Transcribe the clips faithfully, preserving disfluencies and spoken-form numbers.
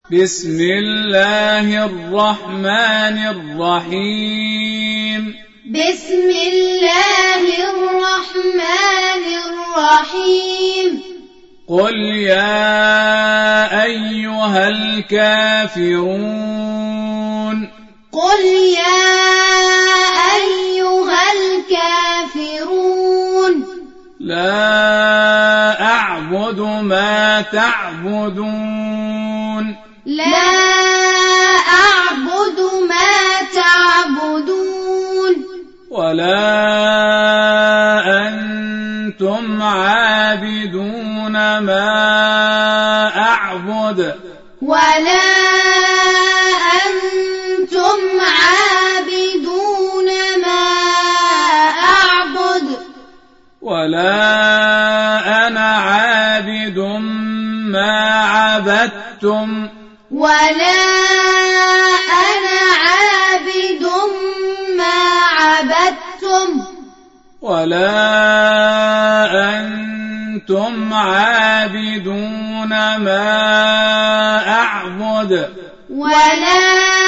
بسم الله الرحمن الرحيم بسم الله الرحمن الرحيم قل يا أيها الكافرون قل يا أيها الكافرون لا أعبد ما تعبدون لا أعبد ما تعبدون ولا أنتم عابدون ما أعبد ولا أنتم عابدون ما أعبد ولا أنا عابد ما عبدتم ولا أنا عابد ما عبدتم ولا أنتم عابدون ما أعبد ولا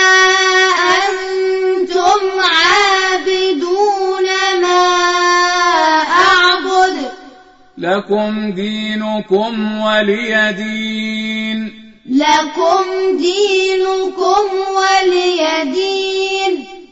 أنتم عابدون ما أعبد لكم دينكم ولي دين لكم دينكم ولي دين